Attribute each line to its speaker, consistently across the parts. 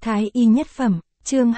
Speaker 1: Thái y nhất phẩm, chương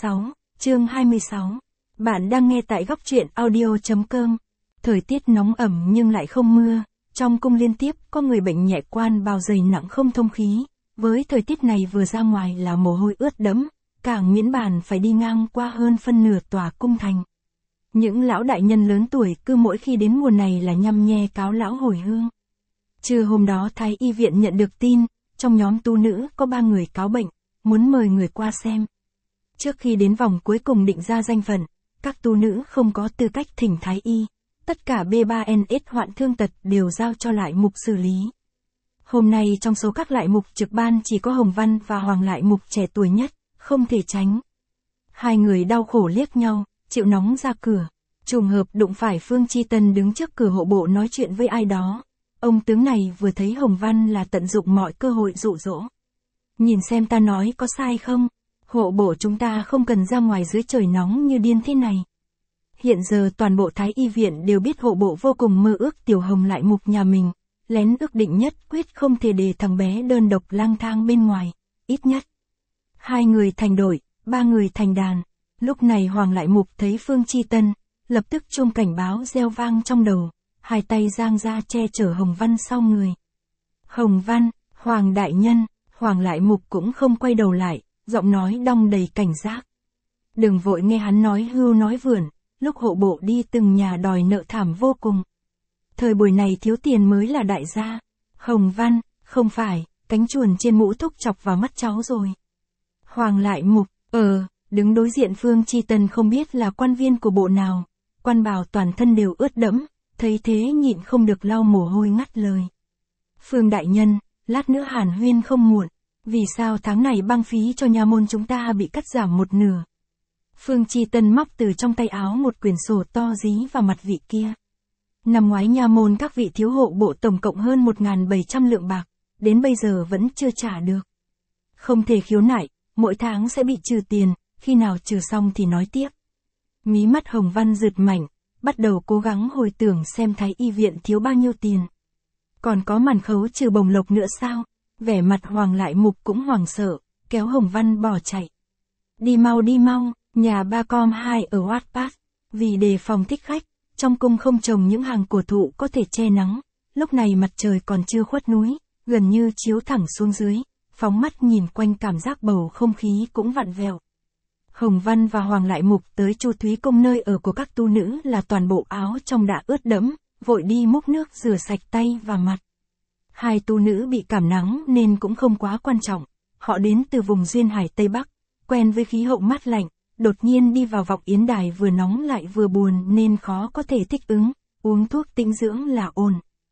Speaker 1: 26. Bạn đang nghe tại góc truyện audio.com. Thời tiết nóng ẩm nhưng lại không mưa, trong cung liên tiếp có người bệnh nhẹ quan bào dày nặng không thông khí, với thời tiết này vừa ra ngoài là mồ hôi ướt đẫm, càng miễn bàn phải đi ngang qua hơn phân nửa tòa cung thành. Những lão đại nhân lớn tuổi cứ mỗi khi đến mùa này là nhăm nhe cáo lão hồi hương. Trưa hôm đó Thái y viện nhận được tin, trong nhóm tu nữ có 3 người cáo bệnh, muốn mời người qua xem. Trước khi đến vòng cuối cùng định ra danh phận, các tu nữ không có tư cách thỉnh Thái y. Tất cả B3NS hoạn thương tật đều giao cho lại mục xử lý. Hôm nay trong số các lại mục trực ban chỉ có Hồng Văn và Hoàng lại mục trẻ tuổi nhất, không thể tránh. Hai người đau khổ liếc nhau, chịu nóng ra cửa. Trùng hợp đụng phải Phương Chi Tân đứng trước cửa hộ bộ nói chuyện với ai đó. Ông tướng này vừa thấy Hồng Văn là tận dụng mọi cơ hội dụ dỗ. Nhìn xem ta nói có sai không? Hộ bộ chúng ta không cần ra ngoài dưới trời nóng như điên thế này. Hiện giờ toàn bộ Thái y viện đều biết hộ bộ vô cùng mơ ước tiểu Hồng lại mục nhà mình, lén ước định nhất quyết không thể để thằng bé đơn độc lang thang bên ngoài, ít nhất. 2 người thành đội, 3 người thành đàn. Lúc này Hoàng lại mục thấy Phương Chi Tân, lập tức chuông cảnh báo reo vang trong đầu, hai tay giang ra che chở Hồng Văn sau người. Hồng Văn, Hoàng đại nhân, Hoàng lại mục cũng không quay đầu lại, giọng nói đong đầy cảnh giác. Đừng vội nghe hắn nói hưu nói vượn, lúc hộ bộ đi từng nhà đòi nợ thảm vô cùng. Thời buổi này thiếu tiền mới là đại gia. Hồng Văn, không phải, cánh chuồn trên mũ thúc chọc vào mắt cháu rồi. Hoàng lại mục, đứng đối diện Phương Chi Tân không biết là quan viên của bộ nào, quan bào toàn thân đều ướt đẫm, thấy thế nhịn không được lau mồ hôi ngắt lời. Phương đại nhân, lát nữa hàn huyên không muộn, vì sao tháng này băng phí cho nha môn chúng ta bị cắt giảm 1/2? Phương Chi Tân móc từ trong tay áo một quyển sổ to dí vào mặt vị kia. Năm ngoái nha môn các vị thiếu hộ bộ tổng cộng hơn 1.700 lượng bạc, đến bây giờ vẫn chưa trả được. Không thể khiếu nại, mỗi tháng sẽ bị trừ tiền, khi nào trừ xong thì nói tiếp. Mí mắt Hồng Văn rượt mạnh, bắt đầu cố gắng hồi tưởng xem Thái y viện thiếu bao nhiêu tiền. Còn có màn khấu trừ bồng lộc nữa sao? Vẻ mặt Hoàng lại mục cũng hoảng sợ, kéo Hồng Văn bỏ chạy. Đi mau, nhà Bacom 2 ở Wattpad. Vì đề phòng thích khách, trong cung không trồng những hàng cổ thụ có thể che nắng. Lúc này mặt trời còn chưa khuất núi, gần như chiếu thẳng xuống dưới, phóng mắt nhìn quanh cảm giác bầu không khí cũng vặn vẹo. Hồng Văn và Hoàng lại mục tới Chu Thúy Công nơi ở của các tu nữ là toàn bộ áo trong đã ướt đẫm, vội đi múc nước rửa sạch tay và mặt. 2 tu nữ bị cảm nắng nên cũng không quá quan trọng, họ đến từ vùng duyên hải Tây Bắc, quen với khí hậu mát lạnh, đột nhiên đi vào vọng yến đài vừa nóng lại vừa buồn nên khó có thể thích ứng, uống thuốc tĩnh dưỡng là ổn.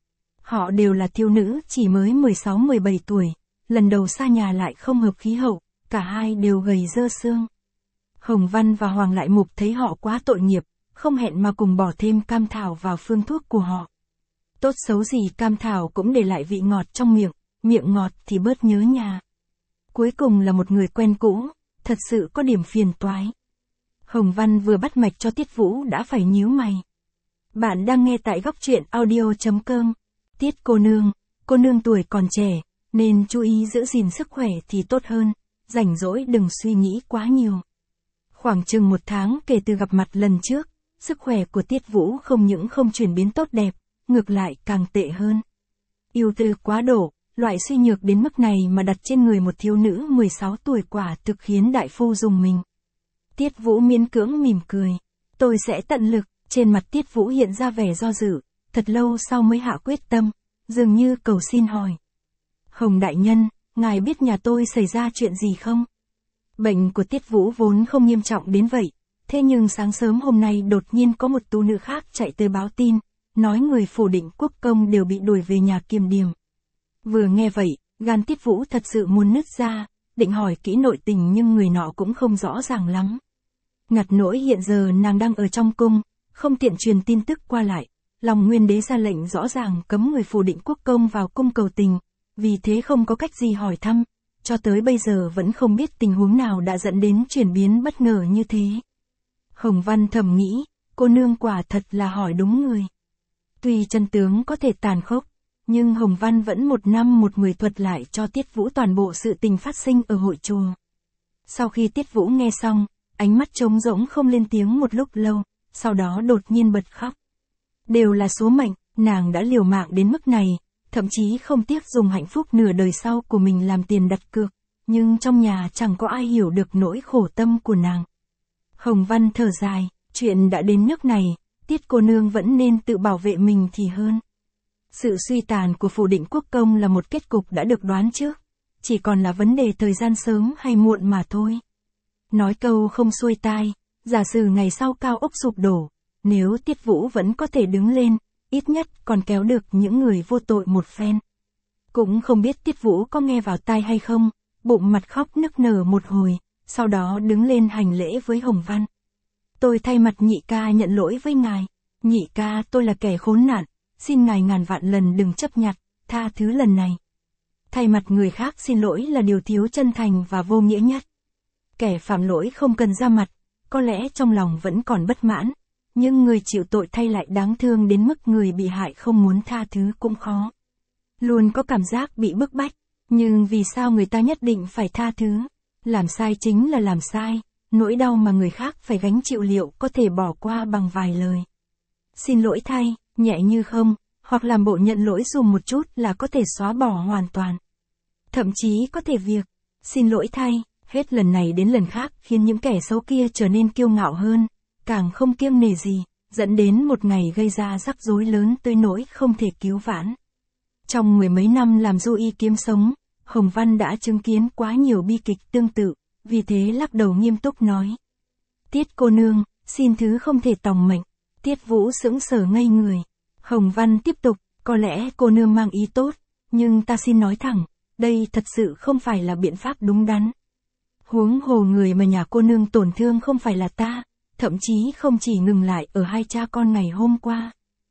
Speaker 1: Họ đều là thiếu nữ chỉ mới 16-17 tuổi, lần đầu xa nhà lại không hợp khí hậu, cả hai đều gầy dơ xương. Hồng Văn và Hoàng lại mục thấy họ quá tội nghiệp, không hẹn mà cùng bỏ thêm cam thảo vào phương thuốc của họ. Tốt xấu gì cam thảo cũng để lại vị ngọt trong miệng, miệng ngọt thì bớt nhớ nhà. Cuối cùng là một người quen cũ, thật sự có điểm phiền toái. Hồng Văn vừa bắt mạch cho Tiết Vũ đã phải nhíu mày. Bạn đang nghe tại góc truyện audio.com. Tiết cô nương tuổi còn trẻ, nên chú ý giữ gìn sức khỏe thì tốt hơn, rảnh rỗi đừng suy nghĩ quá nhiều. Khoảng chừng 1 tháng kể từ gặp mặt lần trước, sức khỏe của Tiết Vũ không những không chuyển biến tốt đẹp, ngược lại càng tệ hơn. Ưu tư quá độ, loại suy nhược đến mức này mà đặt trên người một thiếu nữ 16 tuổi quả thực khiến đại phu dùng mình. Tiết Vũ miễn cưỡng mỉm cười. Tôi sẽ tận lực, trên mặt Tiết Vũ hiện ra vẻ do dự, thật lâu sau mới hạ quyết tâm, dường như cầu xin hỏi. Hồng đại nhân, ngài biết nhà tôi xảy ra chuyện gì không? Bệnh của Tiết Vũ vốn không nghiêm trọng đến vậy, thế nhưng sáng sớm hôm nay đột nhiên có một tu nữ khác chạy tới báo tin, nói người phủ định quốc công đều bị đuổi về nhà kiềm điểm. Vừa nghe vậy, gan Tiết Vũ thật sự muốn nứt ra, định hỏi kỹ nội tình nhưng người nọ cũng không rõ ràng lắm. Ngặt nỗi hiện giờ nàng đang ở trong cung, không tiện truyền tin tức qua lại, lòng nguyên đế ra lệnh rõ ràng cấm người phủ định quốc công vào cung cầu tình, vì thế không có cách gì hỏi thăm, cho tới bây giờ vẫn không biết tình huống nào đã dẫn đến chuyển biến bất ngờ như thế. Hồng Văn thầm nghĩ, cô nương quả thật là hỏi đúng người. Tuy chân tướng có thể tàn khốc, nhưng Hồng Văn vẫn 1 năm 1 người thuật lại cho Tiết Vũ toàn bộ sự tình phát sinh ở hội chùa. Sau khi Tiết Vũ nghe xong, ánh mắt trống rỗng không lên tiếng một lúc lâu, sau đó đột nhiên bật khóc. Đều là số mệnh, nàng đã liều mạng đến mức này, thậm chí không tiếc dùng hạnh phúc nửa đời sau của mình làm tiền đặt cược, nhưng trong nhà chẳng có ai hiểu được nỗi khổ tâm của nàng. Hồng Văn thở dài, chuyện đã đến nước này, Tiết cô nương vẫn nên tự bảo vệ mình thì hơn. Sự suy tàn của phủ định quốc công là một kết cục đã được đoán trước, chỉ còn là vấn đề thời gian sớm hay muộn mà thôi. Nói câu không xuôi tai, giả sử ngày sau cao ốc sụp đổ, nếu Tiết Vũ vẫn có thể đứng lên, ít nhất còn kéo được những người vô tội một phen. Cũng không biết Tiết Vũ có nghe vào tai hay không, bụng mặt khóc nức nở một hồi, sau đó đứng lên hành lễ với Hồng Văn. Tôi thay mặt nhị ca nhận lỗi với ngài. Nhị ca, tôi là kẻ khốn nạn, xin ngài ngàn vạn lần đừng chấp nhặt, tha thứ lần này. Thay mặt người khác xin lỗi là điều thiếu chân thành và vô nghĩa nhất. Kẻ phạm lỗi không cần ra mặt, có lẽ trong lòng vẫn còn bất mãn, nhưng người chịu tội thay lại đáng thương đến mức người bị hại không muốn tha thứ cũng khó. Luôn có cảm giác bị bức bách, nhưng vì sao người ta nhất định phải tha thứ? Làm sai chính là làm sai, nỗi đau mà người khác phải gánh chịu liệu có thể bỏ qua bằng vài lời. Xin lỗi thay, nhẹ như không, hoặc làm bộ nhận lỗi dùm một chút là có thể xóa bỏ hoàn toàn. Thậm chí có thể việc, xin lỗi thay, hết lần này đến lần khác khiến những kẻ xấu kia trở nên kiêu ngạo hơn, càng không kiêng nể gì, dẫn đến một ngày gây ra rắc rối lớn tới nỗi không thể cứu vãn. Trong mười mấy năm làm du y kiếm sống, Hồng Văn đã chứng kiến quá nhiều bi kịch tương tự, vì thế lắc đầu nghiêm túc nói. Tiết cô nương, xin thứ không thể tòng mệnh. Tiết Vũ sững sờ ngây người. Hồng Văn tiếp tục, có lẽ cô nương mang ý tốt, nhưng ta xin nói thẳng, đây thật sự không phải là biện pháp đúng đắn. Huống hồ người mà nhà cô nương tổn thương không phải là ta, thậm chí không chỉ ngừng lại ở hai cha con ngày hôm qua.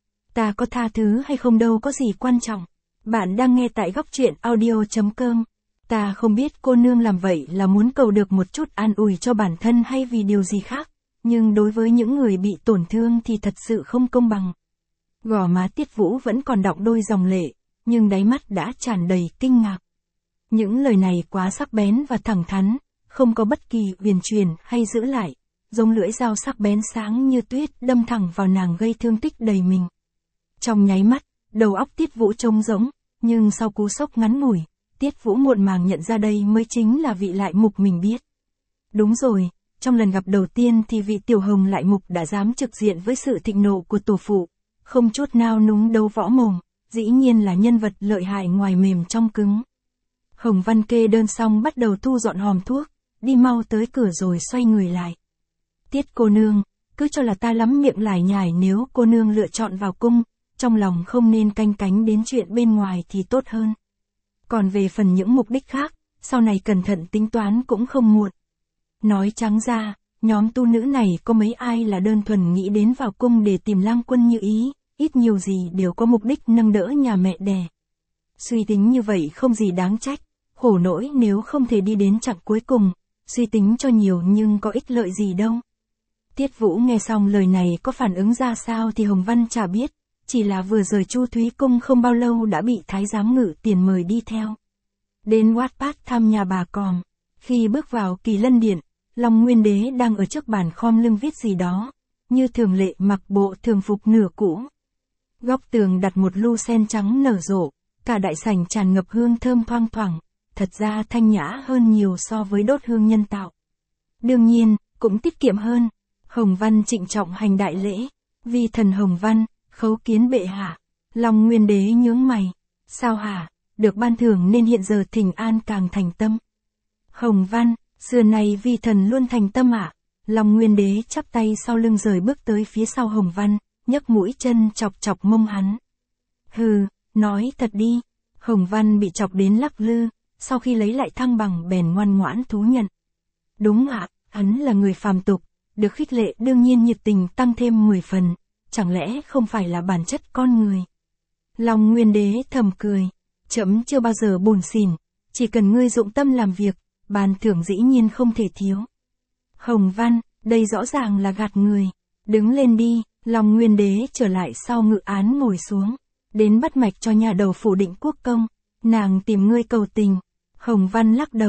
Speaker 1: Ta có tha thứ hay không đâu có gì quan trọng. Bạn đang nghe tại góc truyện audio.com. Ta không biết cô nương làm vậy là muốn cầu được một chút an ủi cho bản thân hay vì điều gì khác, nhưng đối với những người bị tổn thương thì thật sự không công bằng. Gò má Tiết Vũ vẫn còn đọng đôi dòng lệ, nhưng đáy mắt đã tràn đầy kinh ngạc. Những lời này quá sắc bén và thẳng thắn, không có bất kỳ huyền truyền hay giữ lại, giống lưỡi dao sắc bén sáng như tuyết đâm thẳng vào nàng gây thương tích đầy mình. Trong nháy mắt, đầu óc Tiết Vũ trống rỗng, nhưng sau cú sốc ngắn ngủi, Tiết Vũ muộn màng nhận ra đây mới chính là vị lại mục mình biết. Đúng rồi, trong lần gặp đầu tiên thì vị tiểu hồng lại mục đã dám trực diện với sự thịnh nộ của tổ phụ, không chút nào núng đấu võ mồm, dĩ nhiên là nhân vật lợi hại ngoài mềm trong cứng. Hồng Văn kê đơn xong bắt đầu thu dọn hòm thuốc, đi mau tới cửa rồi xoay người lại. Tiết cô nương, cứ cho là ta lắm miệng lải nhải, nếu cô nương lựa chọn vào cung, trong lòng không nên canh cánh đến chuyện bên ngoài thì tốt hơn. Còn về phần những mục đích khác, sau này cẩn thận tính toán cũng không muộn. Nói trắng ra, nhóm tu nữ này có mấy ai là đơn thuần nghĩ đến vào cung để tìm lang quân như ý, ít nhiều gì đều có mục đích nâng đỡ nhà mẹ đẻ. Suy tính như vậy không gì đáng trách, khổ nỗi nếu không thể đi đến chặng cuối cùng, suy tính cho nhiều nhưng có ích lợi gì đâu. Tiết Vũ nghe xong lời này có phản ứng ra sao thì Hồng Văn chả biết, chỉ là vừa rời Chu Thúy Cung không bao lâu đã bị Thái giám Ngự Tiền mời đi theo. Đến Wattpad thăm nhà bà Còm, khi bước vào Kỳ Lân Điện, Long Nguyên Đế đang ở trước bàn khom lưng viết gì đó, như thường lệ mặc bộ thường phục nửa cũ. Góc tường đặt một lu sen trắng nở rộ, cả đại sảnh tràn ngập hương thơm thoang thoảng, thật ra thanh nhã hơn nhiều so với đốt hương nhân tạo. Đương nhiên, cũng tiết kiệm hơn. Hồng Văn trịnh trọng hành đại lễ, vi thần Hồng Văn, khấu kiến bệ hạ. Long Nguyên Đế nhướng mày, sao hả, được ban thưởng nên hiện giờ thỉnh an càng thành tâm. Hồng Văn, xưa này vi thần luôn thành tâm ạ. Long Nguyên Đế chắp tay sau lưng rời bước tới phía sau Hồng Văn, nhấc mũi chân chọc chọc mông hắn. Hừ, nói thật đi. Hồng Văn bị chọc đến lắc lư, sau khi lấy lại thăng bằng bèn ngoan ngoãn thú nhận. Đúng ạ, hắn là người phàm tục, được khích lệ đương nhiên nhiệt tình tăng thêm 10 phần, chẳng lẽ không phải là bản chất con người. Long Nguyên Đế thầm cười, trẫm chưa bao giờ buồn xỉn, chỉ cần ngươi dụng tâm làm việc, ban thưởng dĩ nhiên không thể thiếu. Hồng Văn, đây rõ ràng là gạt người, đứng lên đi. Long Nguyên Đế trở lại sau ngự án ngồi xuống, đến bắt mạch cho nhà đầu phủ định quốc công, nàng tìm ngươi cầu tình. Hồng Văn lắc đầu,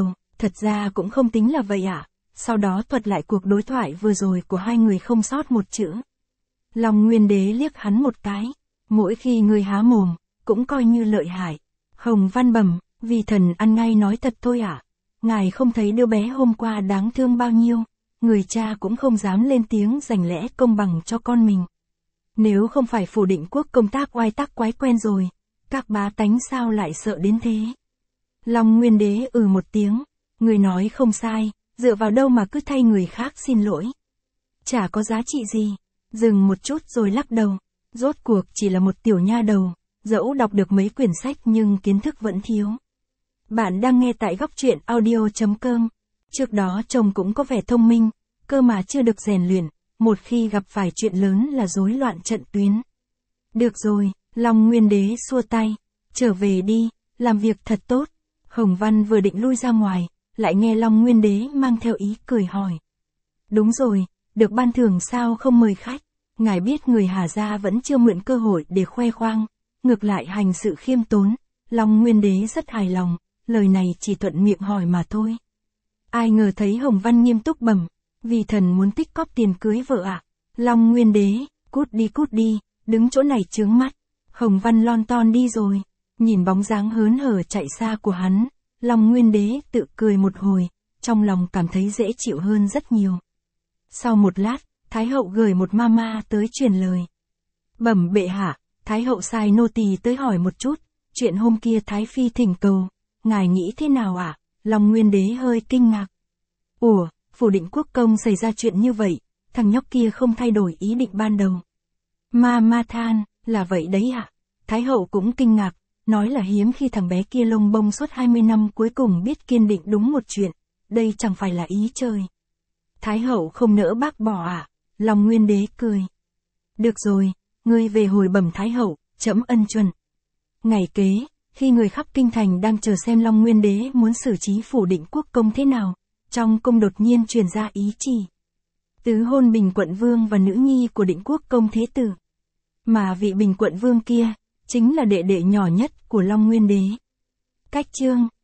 Speaker 1: Thật ra cũng không tính là vậy ạ. Sau đó thuật lại cuộc đối thoại vừa rồi của hai người không sót một chữ. Long Nguyên Đế liếc hắn một cái. Mỗi khi ngươi há mồm, cũng coi như lợi hại. Hồng Văn bẩm, vì thần ăn ngay nói thật thôi ạ. Ngài không thấy đứa bé hôm qua đáng thương bao nhiêu. Người cha cũng không dám lên tiếng giành lẽ công bằng cho con mình. Nếu không phải Phủ Định Quốc công tác oai tắc quái quen rồi, các bá tánh sao lại sợ đến thế? Long Nguyên Đế một tiếng, người nói không sai, dựa vào đâu mà cứ thay người khác xin lỗi. Chả có giá trị gì, dừng một chút rồi lắc đầu, rốt cuộc chỉ là một tiểu nha đầu, dẫu đọc được mấy quyển sách nhưng kiến thức vẫn thiếu. Bạn đang nghe tại góc truyện audio.com. Trước đó chồng cũng có vẻ thông minh, cơ mà chưa được rèn luyện, một khi gặp phải chuyện lớn là rối loạn trận tuyến. Được rồi, Long Nguyên Đế xua tay, trở về đi, làm việc thật tốt. Hồng Văn vừa định lui ra ngoài, lại nghe Long Nguyên Đế mang theo ý cười hỏi. Đúng rồi, được ban thưởng sao không mời khách? Ngài biết người Hà Gia vẫn chưa mượn cơ hội để khoe khoang, ngược lại hành sự khiêm tốn. Long Nguyên Đế rất hài lòng, lời này chỉ thuận miệng hỏi mà thôi. Ai ngờ thấy Hồng Văn nghiêm túc bẩm, vì thần muốn tích cóp tiền cưới vợ ạ. Long Nguyên Đế, cút đi, đứng chỗ này chướng mắt. Hồng Văn lon ton đi rồi, nhìn bóng dáng hớn hở chạy xa của hắn, Long Nguyên Đế tự cười một hồi, trong lòng cảm thấy dễ chịu hơn rất nhiều. Sau một lát, Thái hậu gửi một ma tới truyền lời. Bẩm bệ hạ, Thái hậu sai nô tỳ tới hỏi một chút, chuyện hôm kia Thái phi thỉnh cầu, ngài nghĩ thế nào ạ? Long Nguyên Đế hơi kinh ngạc. Ủa, Phủ Định Quốc công xảy ra chuyện như vậy, thằng nhóc kia không thay đổi ý định ban đầu. Ma than, là vậy đấy ạ. Thái hậu cũng kinh ngạc, nói là hiếm khi thằng bé kia lông bông suốt 20 năm cuối cùng biết kiên định đúng một chuyện, đây chẳng phải là ý trời. Thái hậu không nỡ bác bỏ ạ. Long Nguyên Đế cười. Được rồi, ngươi về hồi bẩm Thái hậu, trẫm ân chuẩn. Ngày kế, khi người khắp kinh thành đang chờ xem Long Nguyên Đế muốn xử trí Phủ Định Quốc công thế nào, trong cung đột nhiên truyền ra ý chỉ tứ hôn Bình Quận Vương và nữ nhi của Định Quốc công thế tử. Mà vị Bình Quận Vương kia, chính là đệ đệ nhỏ nhất của Long Nguyên Đế. Cách chương